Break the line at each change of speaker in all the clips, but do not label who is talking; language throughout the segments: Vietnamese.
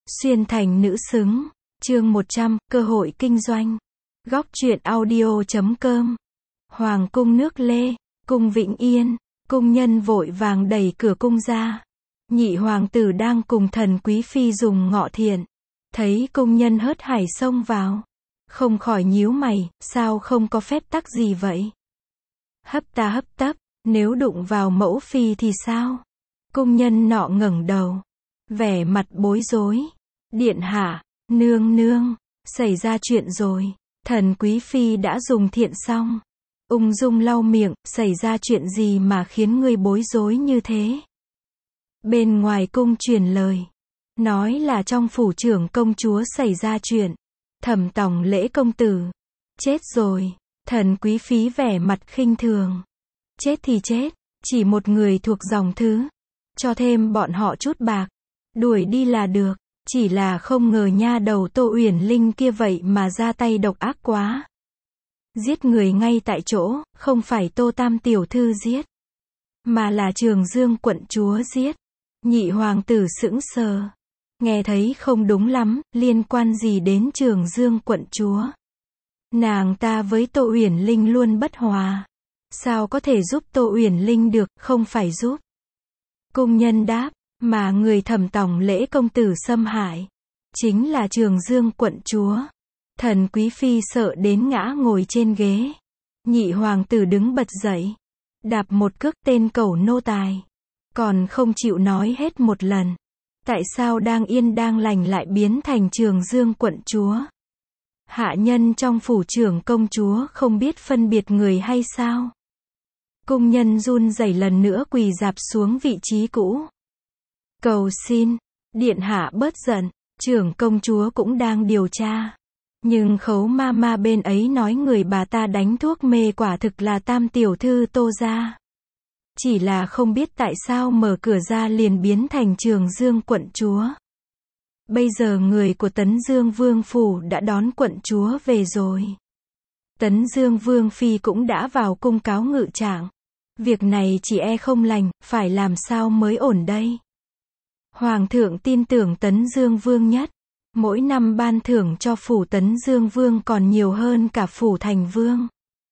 Xuyên thành nữ xứng. Chương 100, cơ hội kinh doanh. Góc truyện audio.com. Hoàng cung nước Lê, cung Vĩnh Yên, cung nhân vội vàng đẩy cửa cung ra. Nhị hoàng tử đang cùng Thần Quý Phi dùng ngọ thiện. Thấy cung nhân hớt hải xông vào. Không khỏi nhíu mày, sao không có phép tắc gì vậy? Hấp ta hấp tấp, nếu đụng vào mẫu phi thì sao? Cung nhân nọ ngẩng đầu, vẻ mặt bối rối. Điện hạ, nương nương, xảy ra chuyện rồi. Thần Quý Phi đã dùng thiện xong. Ung dung lau miệng, xảy ra chuyện gì mà khiến ngươi bối rối như thế? Bên ngoài cung truyền lời, nói là trong phủ trưởng công chúa xảy ra chuyện. Thẩm Tòng Lễ công tử chết rồi. Thần Quý Phi vẻ mặt khinh thường. Chết thì chết, chỉ một người thuộc dòng thứ, cho thêm bọn họ chút bạc, đuổi đi là được. Chỉ là không ngờ nha đầu Tô Uyển Linh kia vậy mà ra tay độc ác quá. Giết người ngay tại chỗ, không phải Tô Tam tiểu thư giết, mà là Trường Dương quận chúa giết. Nhị hoàng tử sững sờ, nghe thấy không đúng lắm, liên quan gì đến Trường Dương quận chúa? Nàng ta với Tô Uyển Linh luôn bất hòa, sao có thể giúp Tô Uyển Linh được, không phải giúp. Cung nhân đáp, mà người Thẩm Tòng Lễ công tử xâm hại chính là Trường Dương quận chúa. Thần Quý Phi sợ đến ngã ngồi trên ghế. Nhị hoàng tử đứng bật dậy, đạp một cước tên cẩu nô tài, còn không chịu nói hết một lần. Tại sao đang yên đang lành lại biến thành Trường Dương quận chúa? Hạ nhân trong phủ trưởng công chúa không biết phân biệt người hay sao? Cung nhân run rẩy lần nữa quỳ rạp xuống vị trí cũ. Cầu xin, điện hạ bớt giận, trưởng công chúa cũng đang điều tra. Nhưng Khấu ma ma bên ấy nói người bà ta đánh thuốc mê quả thực là Tam tiểu thư Tô gia. Chỉ là không biết tại sao mở cửa ra liền biến thành Trường Dương quận chúa. Bây giờ người của Tấn Dương Vương phủ đã đón quận chúa về rồi. Tấn Dương Vương phi cũng đã vào cung cáo ngự trạng. Việc này chỉ e không lành, phải làm sao mới ổn đây? Hoàng thượng tin tưởng Tấn Dương Vương nhất. Mỗi năm ban thưởng cho phủ Tấn Dương Vương còn nhiều hơn cả phủ Thành Vương.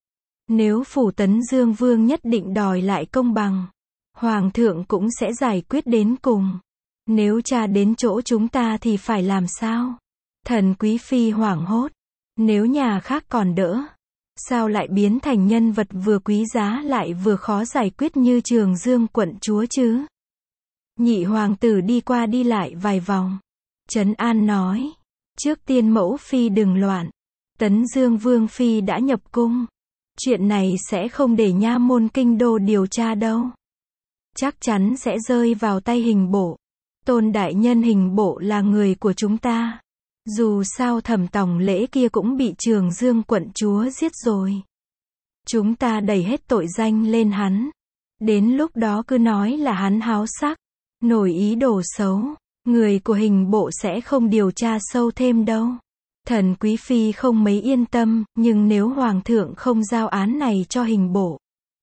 Nếu phủ Tấn Dương Vương nhất định đòi lại công bằng, Hoàng thượng cũng sẽ giải quyết đến cùng. Nếu tra đến chỗ chúng ta thì phải làm sao? Thần Quý Phi hoảng hốt. Nếu nhà khác còn đỡ, sao lại biến thành nhân vật vừa quý giá lại vừa khó giải quyết như Trường Dương quận chúa chứ? Nhị hoàng tử đi qua đi lại vài vòng, trấn an nói, trước tiên mẫu phi đừng loạn. Tấn Dương Vương phi đã nhập cung, chuyện này sẽ không để nha môn kinh đô điều tra đâu. Chắc chắn sẽ rơi vào tay Hình Bộ. Tôn đại nhân Hình Bộ là người của chúng ta. Dù sao Thẩm Tòng Lễ kia cũng bị Trường Dương quận chúa giết rồi. Chúng ta đẩy hết tội danh lên hắn. Đến lúc đó cứ nói là hắn háo sắc, nổi ý đồ xấu, người của Hình Bộ sẽ không điều tra sâu thêm đâu. Thần Quý Phi không mấy yên tâm, nhưng nếu Hoàng thượng không giao án này cho Hình Bộ,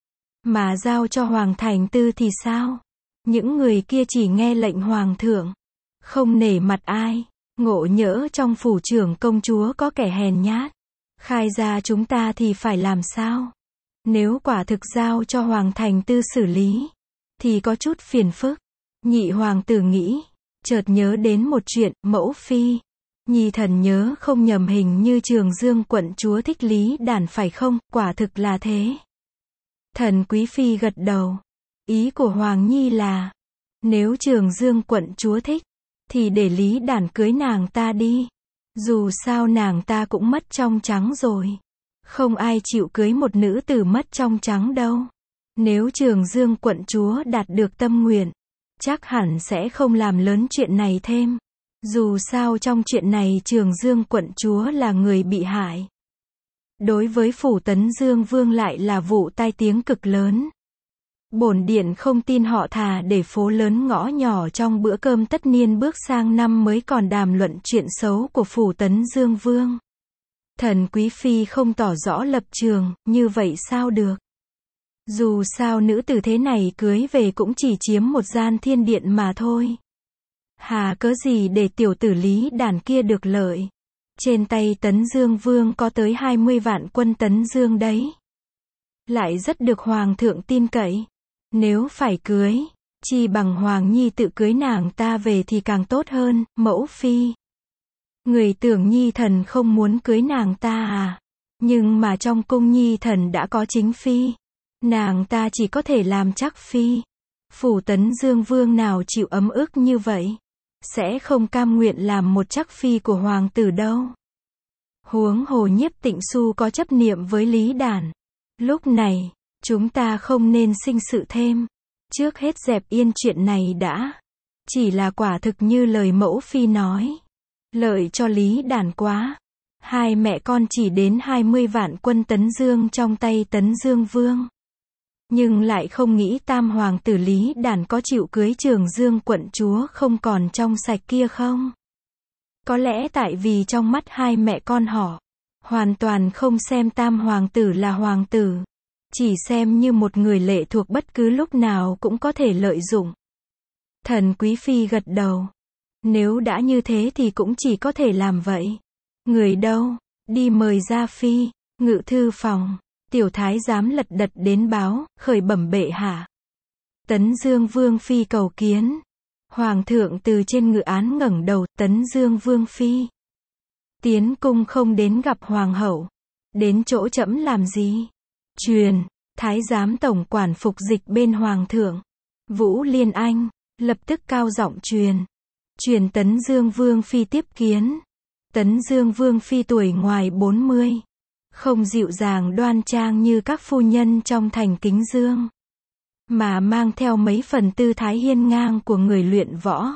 mà giao cho Hoàng Thành Tư thì sao? Những người kia chỉ nghe lệnh Hoàng thượng, không nể mặt ai. Ngộ nhỡ trong phủ trưởng công chúa có kẻ hèn nhát, khai ra chúng ta thì phải làm sao? Nếu quả thực giao cho Hoàng Thành Tư xử lý, thì có chút phiền phức. Nhị hoàng tử nghĩ, chợt nhớ đến một chuyện, mẫu phi. Nhi thần nhớ không nhầm hình như Trường Dương quận chúa thích Lý Đản phải không? Quả thực là thế. Thần Quý Phi gật đầu. Ý của Hoàng Nhi là, nếu Trường Dương quận chúa thích, thì để Lý Đản cưới nàng ta đi. Dù sao nàng ta cũng mất trong trắng rồi. Không ai chịu cưới một nữ tử mất trong trắng đâu. Nếu Trường Dương quận chúa đạt được tâm nguyện, chắc hẳn sẽ không làm lớn chuyện này thêm. Dù sao trong chuyện này Trường Dương quận chúa là người bị hại. Đối với phủ Tấn Dương Vương lại là vụ tai tiếng cực lớn. Bổn điện không tin họ thà để phố lớn ngõ nhỏ trong bữa cơm tất niên bước sang năm mới còn đàm luận chuyện xấu của phủ Tấn Dương Vương. Thần Quý Phi không tỏ rõ lập trường, như vậy sao được? Dù sao nữ tử thế này cưới về cũng chỉ chiếm một gian thiên điện mà thôi. Hà cớ gì để tiểu tử Lý Đàn kia được lợi. Trên tay Tấn Dương Vương có tới 20 vạn quân Tấn Dương đấy. Lại rất được Hoàng thượng tin cậy. Nếu phải cưới, chi bằng Hoàng Nhi tự cưới nàng ta về thì càng tốt hơn, mẫu phi. Người tưởng Nhi thần không muốn cưới nàng ta à? Nhưng mà trong cung Nhi thần đã có chính phi. Nàng ta chỉ có thể làm chắc phi. Phủ Tấn Dương Vương nào chịu ấm ức như vậy. Sẽ không cam nguyện làm một chắc phi của hoàng tử đâu. Huống hồ Nhiếp Tịnh Xu có chấp niệm với Lý Đàn. Lúc này, chúng ta không nên sinh sự thêm. Trước hết dẹp yên chuyện này đã. Chỉ là quả thực như lời mẫu phi nói. Lợi cho Lý Đàn quá. Hai mẹ con chỉ đến 20 vạn quân Tấn Dương trong tay Tấn Dương Vương. Nhưng lại không nghĩ tam hoàng tử Lý Đàn có chịu cưới Trường Dương quận chúa không còn trong sạch kia không? Có lẽ tại vì trong mắt hai mẹ con họ, hoàn toàn không xem tam hoàng tử là hoàng tử. Chỉ xem như một người lệ thuộc bất cứ lúc nào cũng có thể lợi dụng. Thần quý phi gật đầu. Nếu đã như thế thì cũng chỉ có thể làm vậy. Người đâu? Đi mời ra phi. Ngự thư phòng. Tiểu thái giám lật đật đến báo, khởi bẩm bệ hạ. Tấn Dương Vương phi cầu kiến. Hoàng thượng từ trên ngự án ngẩng đầu, Tấn Dương Vương phi. Tiến cung không đến gặp hoàng hậu. Đến chỗ trẫm làm gì? Truyền, thái giám tổng quản phục dịch bên hoàng thượng. Vũ Liên Anh, lập tức cao giọng truyền. Truyền Tấn Dương Vương phi tiếp kiến. Tấn Dương Vương phi tuổi ngoài 40. Không dịu dàng đoan trang như các phu nhân trong thành Kính Dương. Mà mang theo mấy phần tư thái hiên ngang của người luyện võ.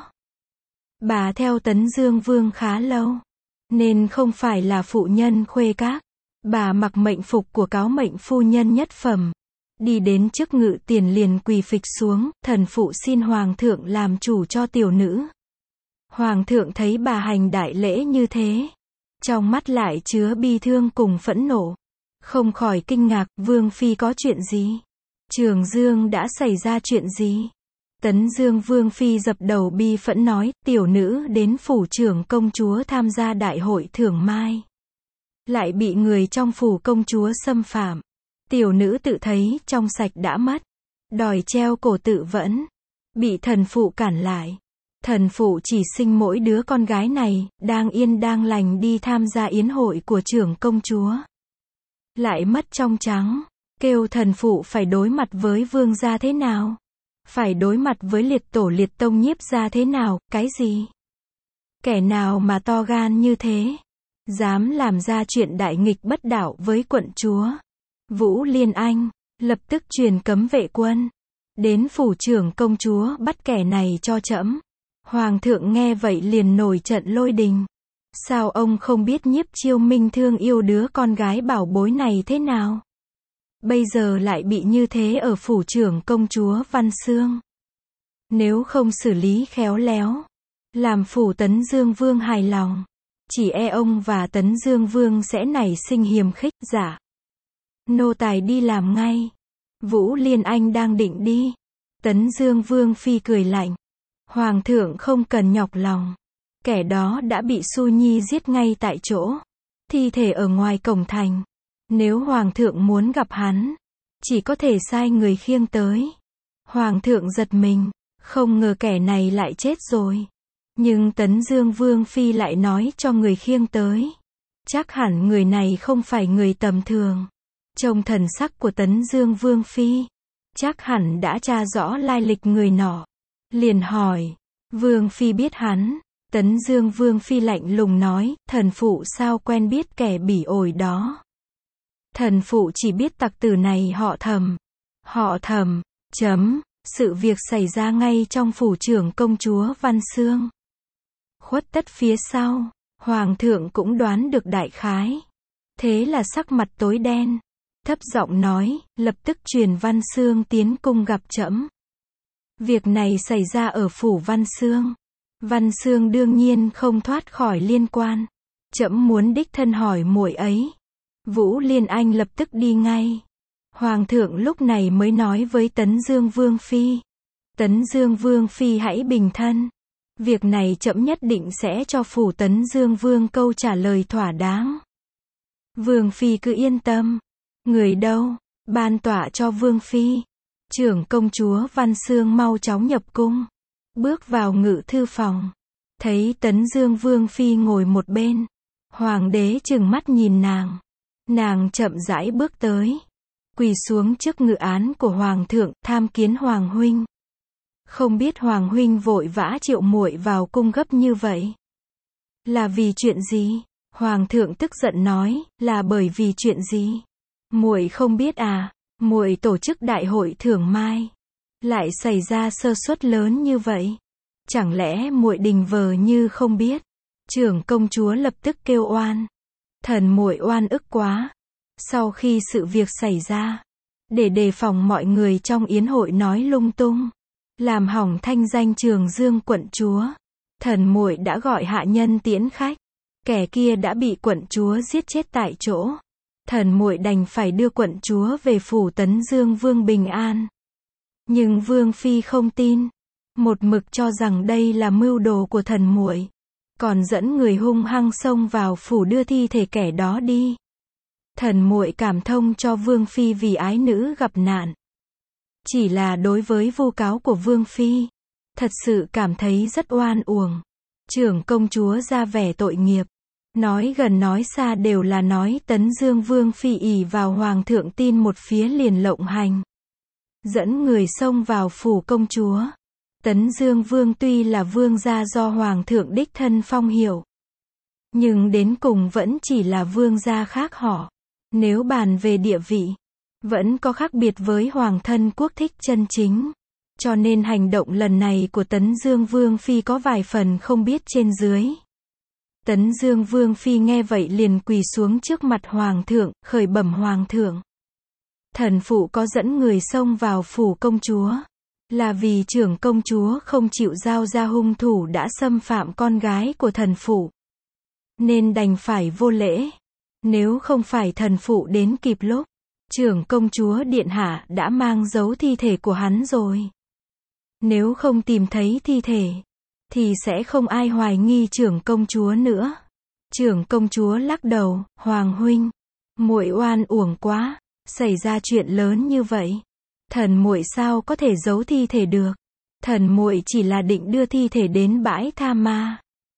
Bà theo Tấn Dương Vương khá lâu. Nên không phải là phụ nhân khuê các. Bà mặc mệnh phục của cáo mệnh phu nhân nhất phẩm. Đi đến trước ngự tiền liền quỳ phịch xuống, thần phụ xin hoàng thượng làm chủ cho tiểu nữ. Hoàng thượng thấy bà hành đại lễ như thế. Trong mắt lại chứa bi thương cùng phẫn nộ. Không khỏi kinh ngạc, Vương phi có chuyện gì? Trường Dương đã xảy ra chuyện gì? Tấn Dương Vương phi dập đầu bi phẫn nói, tiểu nữ đến phủ trưởng công chúa tham gia đại hội thưởng mai. Lại bị người trong phủ công chúa xâm phạm. Tiểu nữ tự thấy trong sạch đã mất. Đòi treo cổ tự vẫn. Bị thần phụ cản lại. Thần phụ chỉ sinh mỗi đứa con gái này, đang yên đang lành đi tham gia yến hội của trưởng công chúa. Lại mất trong trắng. Kêu thần phụ phải đối mặt với vương gia thế nào? Phải đối mặt với liệt tổ liệt tông Nhiếp gia thế nào? Cái gì? Kẻ nào mà to gan như thế? Dám làm ra chuyện đại nghịch bất đạo với quận chúa. Vũ Liên Anh, lập tức truyền cấm vệ quân. Đến phủ trưởng công chúa bắt kẻ này cho trẫm. Hoàng thượng nghe vậy liền nổi trận lôi đình. Sao ông không biết Nhiếp Chiêu Minh thương yêu đứa con gái bảo bối này thế nào? Bây giờ lại bị như thế ở phủ trưởng công chúa Văn Xương. Nếu không xử lý khéo léo, làm phủ Tấn Dương Vương hài lòng, chỉ e ông và Tấn Dương Vương sẽ nảy sinh hiềm khích. Dạ. Nô tài đi làm ngay. Vũ Liên Anh đang định đi. Tấn Dương Vương phi cười lạnh. Hoàng thượng không cần nhọc lòng. Kẻ đó đã bị Su Nhi giết ngay tại chỗ. Thi thể ở ngoài cổng thành. Nếu hoàng thượng muốn gặp hắn, chỉ có thể sai người khiêng tới. Hoàng thượng giật mình, không ngờ kẻ này lại chết rồi. Nhưng Tấn Dương Vương phi lại nói cho người khiêng tới. Chắc hẳn người này không phải người tầm thường. Trông thần sắc của Tấn Dương Vương phi, chắc hẳn đã tra rõ lai lịch người nọ. Liền hỏi, Vương phi biết hắn? Tấn Dương Vương phi lạnh lùng nói, thần phụ sao quen biết kẻ bỉ ổi đó. Thần phụ chỉ biết tặc tử này họ Thầm. Họ Thầm, sự việc xảy ra ngay trong phủ trưởng công chúa Văn Xương. Khuất tất phía sau, hoàng thượng cũng đoán được đại khái. Thế là sắc mặt tối đen, thấp giọng nói, lập tức truyền Văn Xương tiến cung gặp trẫm. Việc này xảy ra ở phủ Văn Xương. Văn Xương đương nhiên không thoát khỏi liên quan. Trẫm muốn đích thân hỏi muội ấy. Vũ Liên Anh lập tức đi ngay. Hoàng thượng lúc này mới nói với Tấn Dương Vương phi. Tấn Dương Vương phi hãy bình thân. Việc này trẫm nhất định sẽ cho phủ Tấn Dương Vương câu trả lời thỏa đáng. Vương phi cứ yên tâm. Người đâu? Ban tọa cho Vương phi. Trưởng công chúa Văn Xương mau chóng nhập cung. Bước vào ngự thư phòng. Thấy Tấn Dương Vương phi ngồi một bên. Hoàng đế trừng mắt nhìn nàng. Nàng chậm rãi bước tới. Quỳ xuống trước ngự án của Hoàng thượng, tham kiến Hoàng huynh. Không biết Hoàng huynh vội vã triệu muội vào cung gấp như vậy. Là vì chuyện gì? Hoàng thượng tức giận nói, là bởi vì chuyện gì? Muội không biết à? Muội tổ chức đại hội thưởng mai, lại xảy ra sơ suất lớn như vậy. Chẳng lẽ muội đình vờ như không biết? Trưởng công chúa lập tức kêu oan. Thần muội oan ức quá. Sau khi sự việc xảy ra, để đề phòng mọi người trong yến hội nói lung tung, làm hỏng thanh danh Trường Dương quận chúa, thần muội đã gọi hạ nhân tiễn khách. Kẻ kia đã bị quận chúa giết chết tại chỗ. Thần muội đành phải đưa quận chúa về phủ Tấn Dương Vương bình an. Nhưng Vương phi không tin, một mực cho rằng đây là mưu đồ của thần muội, còn dẫn người hung hăng xông vào phủ đưa thi thể kẻ đó đi. Thần muội cảm thông cho Vương phi vì ái nữ gặp nạn. Chỉ là đối với vu cáo của Vương phi, thật sự cảm thấy rất oan uổng. Trưởng công chúa ra vẻ tội nghiệp, nói gần nói xa đều là nói Tấn Dương Vương phi ỷ vào Hoàng thượng tin một phía liền lộng hành, dẫn người xông vào phủ công chúa. Tấn Dương Vương tuy là vương gia do Hoàng thượng đích thân phong hiệu, nhưng đến cùng vẫn chỉ là vương gia khác họ. Nếu bàn về địa vị, vẫn có khác biệt với hoàng thân quốc thích chân chính. Cho nên hành động lần này của Tấn Dương Vương phi có vài phần không biết trên dưới. Tấn Dương Vương phi nghe vậy liền quỳ xuống trước mặt Hoàng thượng, khởi bẩm Hoàng thượng. Thần phụ có dẫn người xông vào phủ công chúa, là vì trưởng công chúa không chịu giao ra hung thủ đã xâm phạm con gái của thần phụ, nên đành phải vô lễ. Nếu không phải thần phụ đến kịp lúc, trưởng công chúa điện hạ đã mang giấu thi thể của hắn rồi. Nếu không tìm thấy thi thể, thì sẽ không ai hoài nghi trưởng công chúa nữa. Trưởng công chúa lắc đầu, Hoàng huynh, muội oan uổng quá, xảy ra chuyện lớn như vậy, thần muội sao có thể giấu thi thể được? Thần muội chỉ là định đưa thi thể đến bãi tha ma,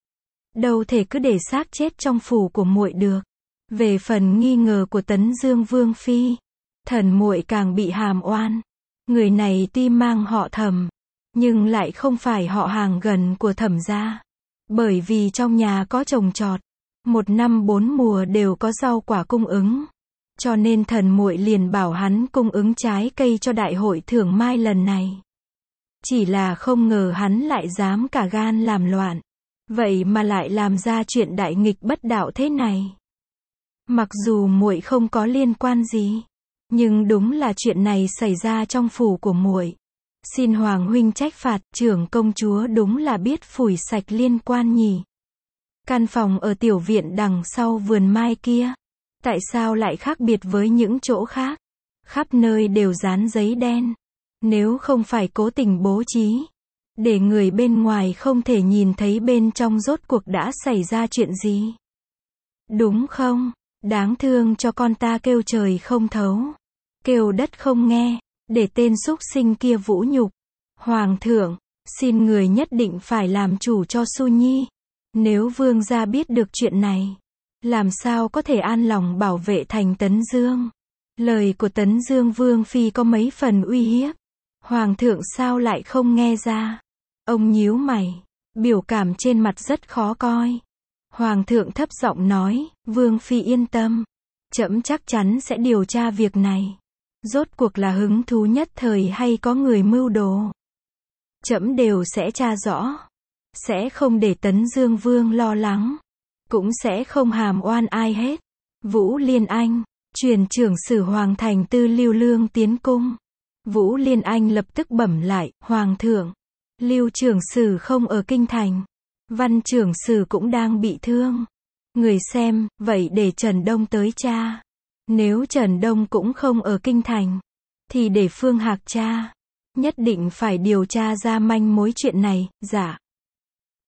đâu thể cứ để xác chết trong phủ của muội được. Về phần nghi ngờ của Tấn Dương Vương phi, thần muội càng bị hàm oan. Người này tuy mang họ Thẩm, nhưng lại không phải họ hàng gần của Thẩm gia. Bởi vì trong nhà có trồng trọt, một năm 4 mùa đều có rau quả cung ứng, cho nên thần muội liền bảo hắn cung ứng trái cây cho đại hội thưởng mai lần này. Chỉ là không ngờ hắn lại dám cả gan làm loạn, vậy mà lại làm ra chuyện đại nghịch bất đạo thế này. Mặc dù muội không có liên quan gì, nhưng đúng là chuyện này xảy ra trong phủ của muội. Xin Hoàng huynh trách phạt, trưởng công chúa đúng là biết phủi sạch liên quan nhỉ. Căn phòng ở tiểu viện đằng sau vườn mai kia, tại sao lại khác biệt với những chỗ khác? Khắp nơi đều dán giấy đen. Nếu không phải cố tình bố trí, để người bên ngoài không thể nhìn thấy bên trong rốt cuộc đã xảy ra chuyện gì. Đúng không? Đáng thương cho con ta kêu trời không thấu, kêu đất không nghe, để tên súc sinh kia vũ nhục. Hoàng thượng, xin người nhất định phải làm chủ cho Su Nhi. Nếu vương gia biết được chuyện này, làm sao có thể an lòng bảo vệ thành Tấn Dương? Lời của Tấn Dương Vương phi có mấy phần uy hiếp. Hoàng thượng sao lại không nghe ra? Ông nhíu mày, biểu cảm trên mặt rất khó coi. Hoàng thượng thấp giọng nói, Vương phi yên tâm, trẫm chắc chắn sẽ điều tra việc này. Rốt cuộc là hứng thú nhất thời hay có người mưu đồ, trẫm đều sẽ tra rõ. Sẽ không để Tấn Dương Vương lo lắng, cũng sẽ không hàm oan ai hết. Vũ Liên Anh, truyền trưởng sử Hoàng thành tư Lưu Lương tiến cung. Vũ Liên Anh lập tức bẩm lại, Hoàng thượng, Lưu trưởng sử không ở kinh thành. Văn trưởng sử cũng đang bị thương. Người xem, vậy để Trần Đông tới tra. Nếu Trần Đông cũng không ở kinh thành, thì để Phương Hạc tra. Nhất định phải điều tra ra manh mối chuyện này. Dạ.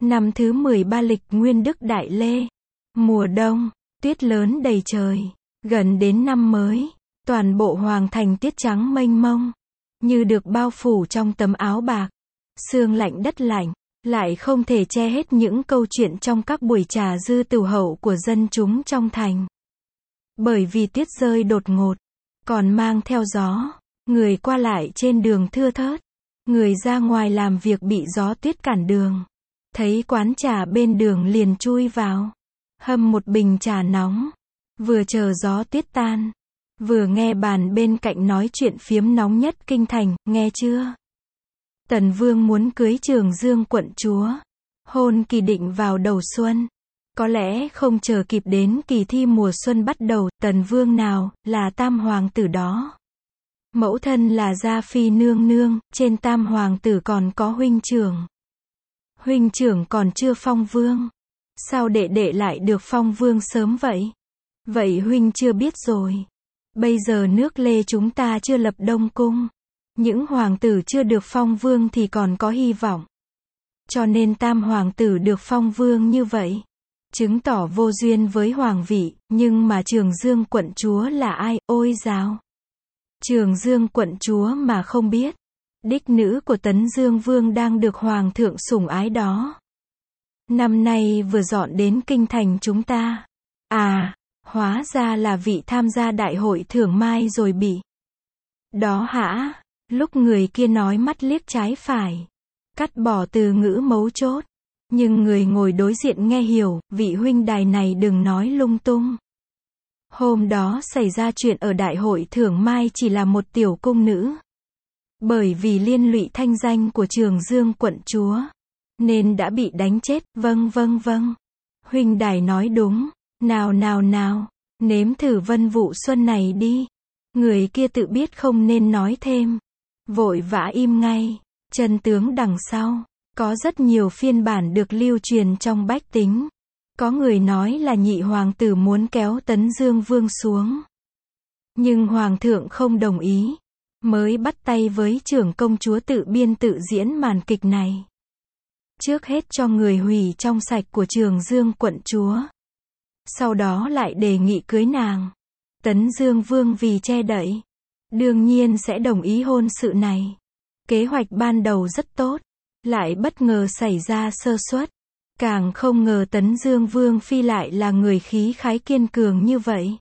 Năm thứ 13 lịch Nguyên Đức Đại Lê. Mùa đông, tuyết lớn đầy trời. Gần đến năm mới, toàn bộ hoàng thành tiết trắng mênh mông, như được bao phủ trong tấm áo bạc. Sương lạnh đất lạnh, lại không thể che hết những câu chuyện trong các buổi trà dư tửu hậu của dân chúng trong thành. Bởi vì tuyết rơi đột ngột, còn mang theo gió, người qua lại trên đường thưa thớt. Người ra ngoài làm việc bị gió tuyết cản đường. Thấy quán trà bên đường liền chui vào, hâm một bình trà nóng, vừa chờ gió tuyết tan, vừa nghe bàn bên cạnh nói chuyện phiếm nóng nhất kinh thành, nghe chưa? Tần Vương muốn cưới Trường Dương quận chúa. Hôn kỳ định vào đầu xuân. Có lẽ không chờ kịp đến kỳ thi mùa xuân bắt đầu, Tần Vương nào là tam hoàng tử đó. Mẫu thân là Gia Phi nương nương, trên tam hoàng tử còn có huynh trưởng. Huynh trưởng còn chưa phong vương. Sao đệ đệ lại được phong vương sớm vậy? Vậy huynh chưa biết rồi. Bây giờ nước Lê chúng ta chưa lập Đông Cung. Những hoàng tử chưa được phong vương thì còn có hy vọng. Cho nên tam hoàng tử được phong vương như vậy, chứng tỏ vô duyên với hoàng vị. Nhưng mà Trường Dương quận chúa là ai? Ôi dào! Trường Dương quận chúa mà không biết. Đích nữ của Tấn Dương Vương đang được hoàng thượng sủng ái đó. Năm nay vừa dọn đến kinh thành chúng ta. À, hóa ra là vị tham gia đại hội thưởng mai rồi bị. Đó hả? Lúc người kia nói mắt liếc trái phải, cắt bỏ từ ngữ mấu chốt. Nhưng người ngồi đối diện nghe hiểu, vị huynh đài này đừng nói lung tung. Hôm đó xảy ra chuyện ở đại hội thưởng mai chỉ là một tiểu cung nữ. Bởi vì liên lụy thanh danh của Trường Dương quận chúa, nên đã bị đánh chết. Vâng. Huynh đài nói đúng. Nào, nếm thử vân vụ xuân này đi. Người kia tự biết không nên nói thêm, vội vã im ngay. Chân tướng đằng sau, có rất nhiều phiên bản được lưu truyền trong bách tính. Có người nói là nhị hoàng tử muốn kéo Tấn Dương Vương xuống. Nhưng hoàng thượng không đồng ý, mới bắt tay với trưởng công chúa tự biên tự diễn màn kịch này. Trước hết cho người hủy trong sạch của Trường Dương quận chúa. Sau đó lại đề nghị cưới nàng. Tấn Dương Vương vì che đậy, đương nhiên sẽ đồng ý hôn sự này. Kế hoạch ban đầu rất tốt, lại bất ngờ xảy ra sơ suất. Càng không ngờ Tấn Dương Vương phi lại là người khí khái kiên cường như vậy.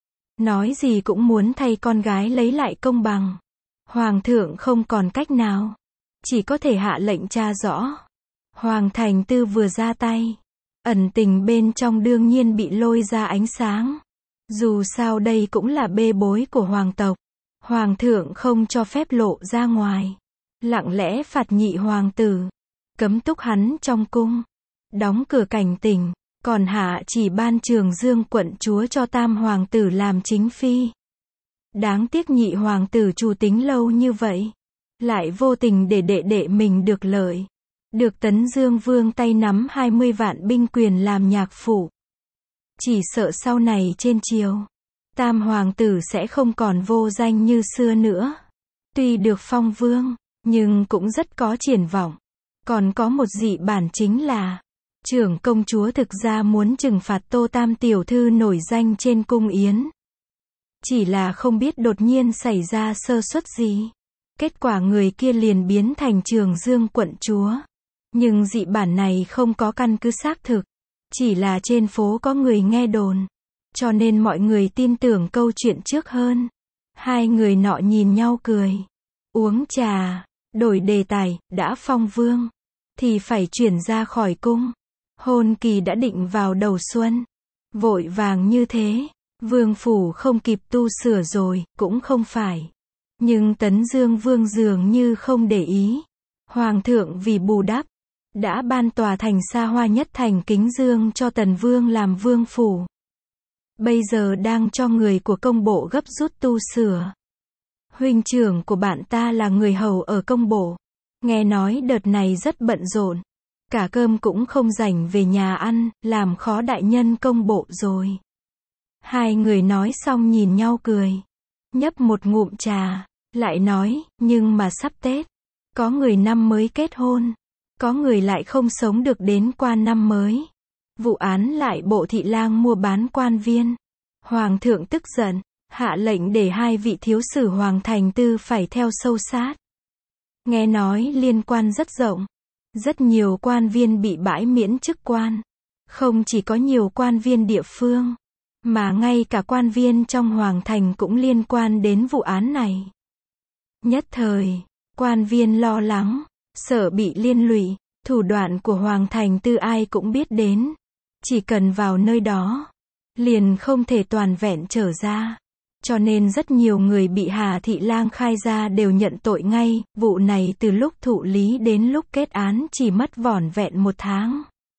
Nói gì cũng muốn thay con gái lấy lại công bằng. Hoàng thượng không còn cách nào, chỉ có thể hạ lệnh tra rõ. Hoàng Thành Tư vừa ra tay, ẩn tình bên trong đương nhiên bị lôi ra ánh sáng. Dù sao đây cũng là bê bối của hoàng tộc. Hoàng thượng không cho phép lộ ra ngoài. Lặng lẽ phạt nhị hoàng tử, cấm túc hắn trong cung, đóng cửa cảnh tỉnh, còn hạ chỉ ban Trường Dương quận chúa cho tam hoàng tử làm chính phi. Đáng tiếc nhị hoàng tử chủ tính lâu như vậy, lại vô tình để đệ đệ mình được lợi. Được Tấn Dương Vương tay nắm 20 vạn binh quyền làm nhạc phụ. Chỉ sợ sau này trên triều, tam hoàng tử sẽ không còn vô danh như xưa nữa. Tuy được phong vương, nhưng cũng rất có triển vọng. Còn có một dị bản chính là, trưởng công chúa thực ra muốn trừng phạt Tô Tam tiểu thư nổi danh trên cung yến. Chỉ là không biết đột nhiên xảy ra sơ suất gì. Kết quả người kia liền biến thành Trường Dương quận chúa. Nhưng dị bản này không có căn cứ xác thực. Chỉ là trên phố có người nghe đồn. Cho nên mọi người tin tưởng câu chuyện trước hơn. Hai người nọ nhìn nhau cười. Uống trà, đổi đề tài, đã phong vương, thì phải chuyển ra khỏi cung. Hôn kỳ đã định vào đầu xuân. Vội vàng như thế, vương phủ không kịp tu sửa rồi, cũng không phải. Nhưng Tấn Dương Vương dường như không để ý. Hoàng thượng vì bù đắp, đã ban tòa thành xa hoa nhất thành Kính Dương cho Tần Vương làm vương phủ. Bây giờ đang cho người của công bộ gấp rút tu sửa. Huynh trưởng của bạn ta là người hầu ở công bộ. Nghe nói đợt này rất bận rộn. Cả cơm cũng không rảnh về nhà ăn, làm khó đại nhân công bộ rồi. Hai người nói xong nhìn nhau cười. Nhấp một ngụm trà, lại nói, nhưng mà sắp Tết, có người năm mới kết hôn. Có người lại không sống được đến qua năm mới. Vụ án lại bộ thị lang mua bán quan viên. Hoàng thượng tức giận, hạ lệnh để 2 vị thiếu sử Hoàng Thành Tư phải theo sâu sát. Nghe nói liên quan rất rộng. Rất nhiều quan viên bị bãi miễn chức quan. Không chỉ có nhiều quan viên địa phương, mà ngay cả quan viên trong Hoàng Thành cũng liên quan đến vụ án này. Nhất thời, quan viên lo lắng, sợ bị liên lụy, thủ đoạn của Hoàng Thành Tư ai cũng biết đến. Chỉ cần vào nơi đó, liền không thể toàn vẹn trở ra. Cho nên rất nhiều người bị Hà Thị Lang khai ra đều nhận tội ngay. Vụ này từ lúc thụ lý đến lúc kết án chỉ mất vỏn vẹn 1 tháng.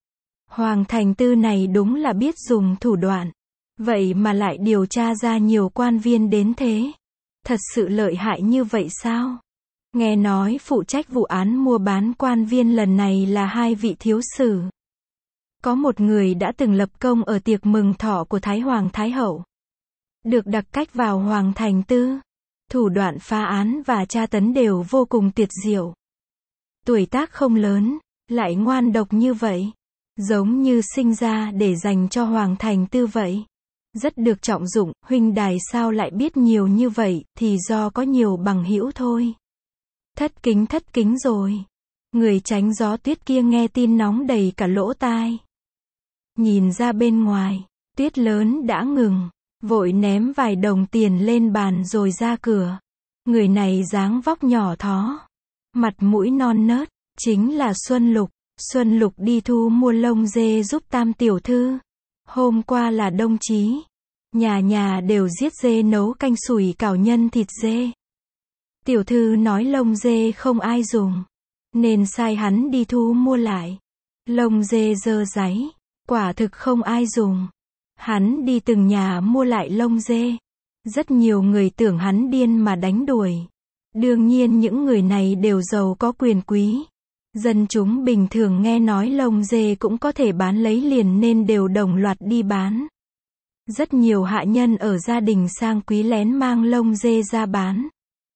Hoàng Thành Tư này đúng là biết dùng thủ đoạn. Vậy mà lại điều tra ra nhiều quan viên đến thế. Thật sự lợi hại như vậy sao? Nghe nói phụ trách vụ án mua bán quan viên lần này là 2 vị thiếu sử. Có một người đã từng lập công ở tiệc mừng thọ của Thái Hoàng Thái Hậu. Được đặc cách vào Hoàng Thành Tư. Thủ đoạn phá án và tra tấn đều vô cùng tuyệt diệu. Tuổi tác không lớn, lại ngoan độc như vậy. Giống như sinh ra để dành cho Hoàng Thành Tư vậy. Rất được trọng dụng, huynh đài sao lại biết nhiều như vậy, thì do có nhiều bằng hữu thôi. Thất kính rồi. Người tránh gió tuyết kia nghe tin nóng đầy cả lỗ tai. Nhìn ra bên ngoài, tuyết lớn đã ngừng, vội ném vài đồng tiền lên bàn rồi ra cửa. Người này dáng vóc nhỏ thó, mặt mũi non nớt, chính là Xuân Lục. Xuân Lục đi thu mua lông dê giúp Tam tiểu thư. Hôm qua là đông chí, nhà nhà đều giết dê nấu canh sủi cảo nhân thịt dê. Tiểu thư nói lông dê không ai dùng, nên sai hắn đi thu mua lại. Lông dê dơ dáy, quả thực không ai dùng. Hắn đi từng nhà mua lại lông dê. Rất nhiều người tưởng hắn điên mà đánh đuổi. Đương nhiên những người này đều giàu có quyền quý. Dân chúng bình thường nghe nói lông dê cũng có thể bán lấy liền nên đều đồng loạt đi bán. Rất nhiều hạ nhân ở gia đình sang quý lén mang lông dê ra bán.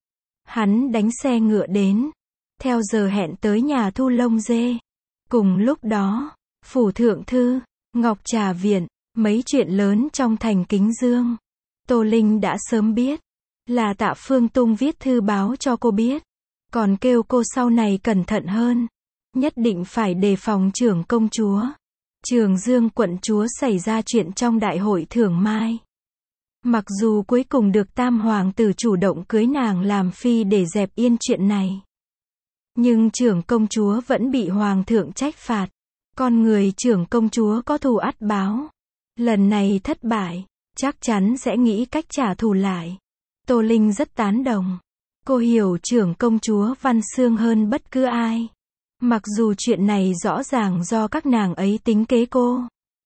Hắn đánh xe ngựa đến, theo giờ hẹn tới nhà thu lông dê. Cùng lúc đó, Phủ Thượng Thư, Ngọc Trà Viện, mấy chuyện lớn trong thành Kính Dương. Tô Linh đã sớm biết, là Tạ Phương Tung viết thư báo cho cô biết. Còn kêu cô sau này cẩn thận hơn. Nhất định phải đề phòng trưởng công chúa. Trường Dương quận chúa xảy ra chuyện trong đại hội Thưởng Mai. Mặc dù cuối cùng được Tam Hoàng tử chủ động cưới nàng làm phi để dẹp yên chuyện này. Nhưng trưởng công chúa vẫn bị Hoàng thượng trách phạt. Con người trưởng công chúa có thù ắt báo. Lần này thất bại, chắc chắn sẽ nghĩ cách trả thù lại. Tô Linh rất tán đồng. Cô hiểu trưởng công chúa Văn Xương hơn bất cứ ai. Mặc dù chuyện này rõ ràng do các nàng ấy tính kế cô.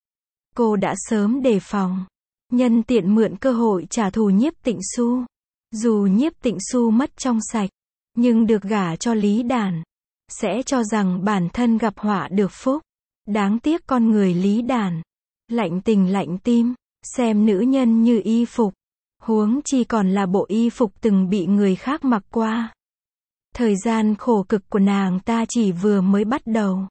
Cô đã sớm đề phòng. Nhân tiện mượn cơ hội trả thù Nhiếp Tịnh Xu. Dù Nhiếp Tịnh Xu mất trong sạch, nhưng được gả cho Lý Đản, sẽ cho rằng bản thân gặp họa được phúc. Đáng tiếc con người Lý Đản, lạnh tình lạnh tim, xem nữ nhân như y phục. Huống chi còn là bộ y phục từng bị người khác mặc qua. Thời gian khổ cực của nàng ta chỉ vừa mới bắt đầu.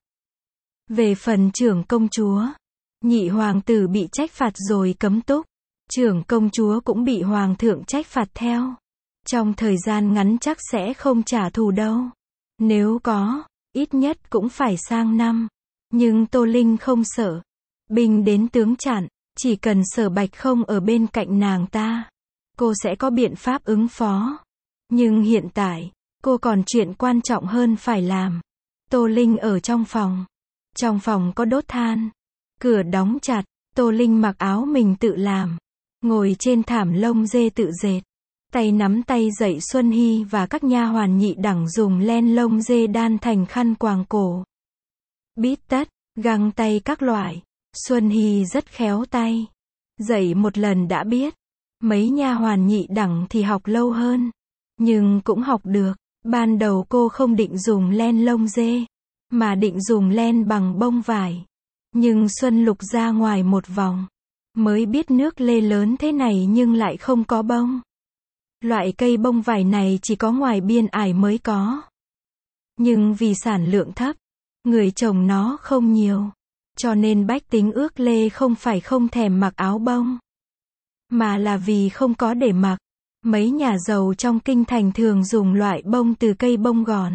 Về phần trưởng công chúa, nhị hoàng tử bị trách phạt rồi cấm túc. Trưởng công chúa cũng bị hoàng thượng trách phạt theo. Trong thời gian ngắn chắc sẽ không trả thù đâu. Nếu có, ít nhất cũng phải sang năm. Nhưng Tô Linh không sợ. Binh đến tướng chặn, chỉ cần Sở Bạch không ở bên cạnh nàng ta, cô sẽ có biện pháp ứng phó. Nhưng hiện tại, cô còn chuyện quan trọng hơn phải làm. Tô Linh ở trong phòng. Trong phòng có đốt than. Cửa đóng chặt. Tô Linh mặc áo mình tự làm. Ngồi trên thảm lông dê tự dệt. Tay nắm tay dạy Xuân Hy và các nha hoàn nhị đẳng dùng len lông dê đan thành khăn quàng cổ. Bít tất, găng tay các loại. Xuân Hy rất khéo tay. Dạy một lần đã biết. Mấy nha hoàn nhị đẳng thì học lâu hơn. Nhưng cũng học được. Ban đầu cô không định dùng len lông dê, mà định dùng len bằng bông vải. Nhưng Xuân Lục ra ngoài một vòng, mới biết nước lê lớn thế này nhưng lại không có bông. Loại cây bông vải này chỉ có ngoài biên ải mới có. Nhưng vì sản lượng thấp, Người trồng nó không nhiều. Cho nên bách tính ước lê không phải không thèm mặc áo bông, mà là vì không có để mặc. Mấy nhà giàu trong kinh thành thường dùng loại bông từ cây bông gòn.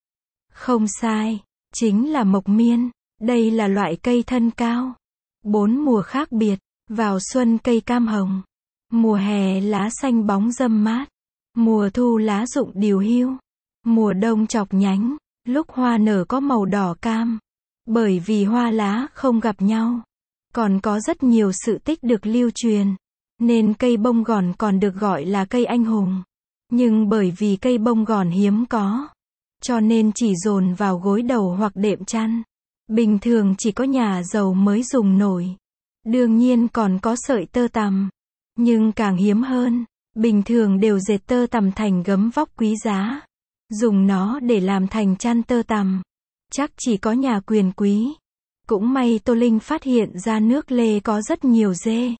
Không sai, chính là mộc miên. Đây là loại cây thân cao. 4 mùa khác biệt. Vào xuân cây cam hồng. Mùa hè lá xanh bóng râm mát. Mùa thu lá rụng đìu hiu. Mùa đông chọc nhánh. Lúc hoa nở có màu đỏ cam. Bởi vì hoa lá không gặp nhau. Còn có rất nhiều sự tích được lưu truyền. Nên cây bông gòn còn được gọi là cây anh hùng. Nhưng bởi vì cây bông gòn hiếm có, cho nên chỉ dồn vào gối đầu hoặc đệm chăn. Bình thường chỉ có nhà giàu mới dùng nổi. Đương nhiên còn có sợi tơ tằm. Nhưng càng hiếm hơn, bình thường đều dệt tơ tằm thành gấm vóc quý giá. Dùng nó để làm thành chăn tơ tằm. Chắc chỉ có nhà quyền quý. Cũng may Tô Linh phát hiện ra nước lê có rất nhiều dê.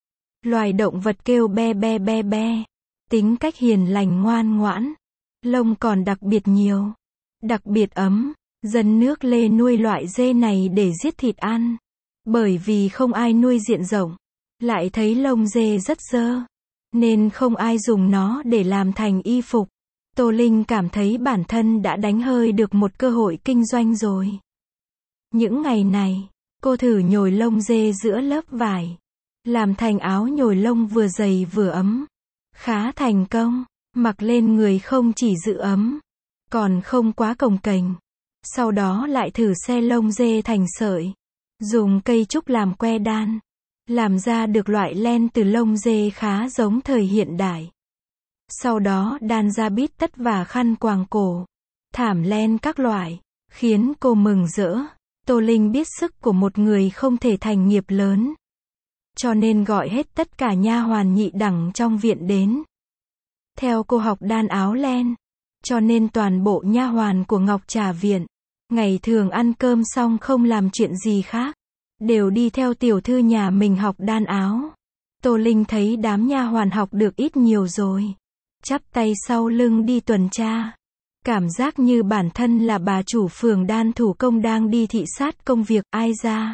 Loài động vật kêu be be be be. Tính cách hiền lành ngoan ngoãn. Lông còn đặc biệt nhiều. Đặc biệt ấm. Dân nước lê nuôi loại dê này để giết thịt ăn. Bởi vì không ai nuôi diện rộng. Lại thấy lông dê rất dơ. Nên không ai dùng nó để làm thành y phục. Tô Linh cảm thấy bản thân đã đánh hơi được một cơ hội kinh doanh rồi. Những ngày này, cô thử nhồi lông dê giữa lớp vải. Làm thành áo nhồi lông vừa dày vừa ấm. Khá thành công. Mặc lên người không chỉ giữ ấm, còn không quá cồng kềnh. Sau đó lại thử xe lông dê thành sợi. Dùng cây trúc làm que đan. Làm ra được loại len từ lông dê khá giống thời hiện đại. Sau đó đan ra bít tất và khăn quàng cổ. Thảm len các loại. Khiến cô mừng rỡ. Tô Linh biết sức của một người không thể thành nghiệp lớn. Cho nên gọi hết tất cả nha hoàn nhị đẳng trong viện đến. Theo cô học đan áo len. Cho nên toàn bộ nha hoàn của Ngọc Trà viện, ngày thường ăn cơm xong không làm chuyện gì khác, đều đi theo tiểu thư nhà mình học đan áo. Tô Linh thấy đám nha hoàn học được ít nhiều rồi. Chắp tay sau lưng đi tuần tra. Cảm giác như bản thân là bà chủ phường đan thủ công đang đi thị sát công việc. Ai ra?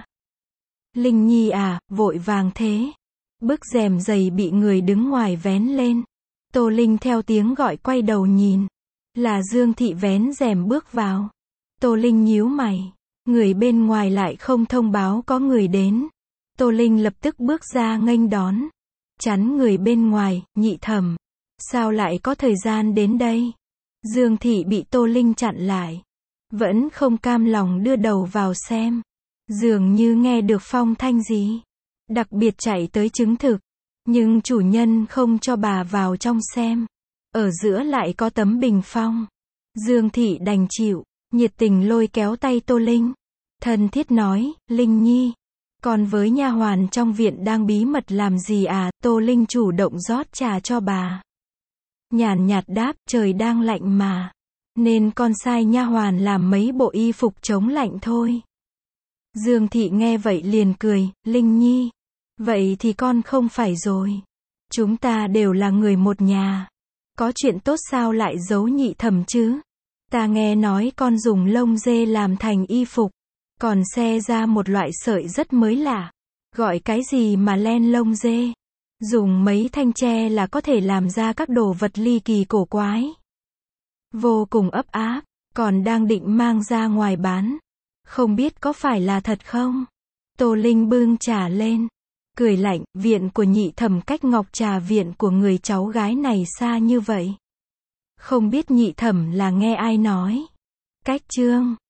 Linh Nhi à, vội vàng thế. Bức rèm dày bị người đứng ngoài vén lên. Tô Linh theo tiếng gọi quay đầu nhìn. Là Dương Thị vén rèm bước vào. Tô Linh nhíu mày. Người bên ngoài lại không thông báo có người đến. Tô Linh lập tức bước ra nghênh đón. Chắn người bên ngoài, Nhị Thẩm. Sao lại có thời gian đến đây? Dương Thị bị Tô Linh chặn lại. Vẫn không cam lòng đưa đầu vào xem. Dường như nghe được phong thanh gì. Đặc biệt chạy tới chứng thực. Nhưng chủ nhân không cho bà vào trong xem. Ở giữa lại có tấm bình phong. Dương Thị đành chịu, nhiệt tình lôi kéo tay Tô Linh. Thân thiết nói, Linh Nhi, con với nha hoàn trong viện đang bí mật làm gì à? Tô Linh chủ động rót trà cho bà. Nhàn nhạt đáp, trời đang lạnh mà. Nên con sai nha hoàn làm mấy bộ y phục chống lạnh thôi. Dương Thị nghe vậy liền cười, Linh Nhi. Vậy thì con không phải rồi. Chúng ta đều là người một nhà. Có chuyện tốt sao lại giấu Nhị Thẩm chứ? Ta nghe nói con dùng lông dê làm thành y phục. Còn xe ra một loại sợi rất mới lạ. Gọi cái gì mà len lông dê? Dùng mấy thanh tre là có thể làm ra các đồ vật ly kỳ cổ quái. Vô cùng ấp áp. Còn đang định mang ra ngoài bán. Không biết có phải là thật không? Tô Linh bưng trà lên. Cười lạnh, viện của Nhị Thẩm cách Ngọc Trà viện của người cháu gái này xa như vậy. Không biết Nhị Thẩm là nghe ai nói. Cách Trương.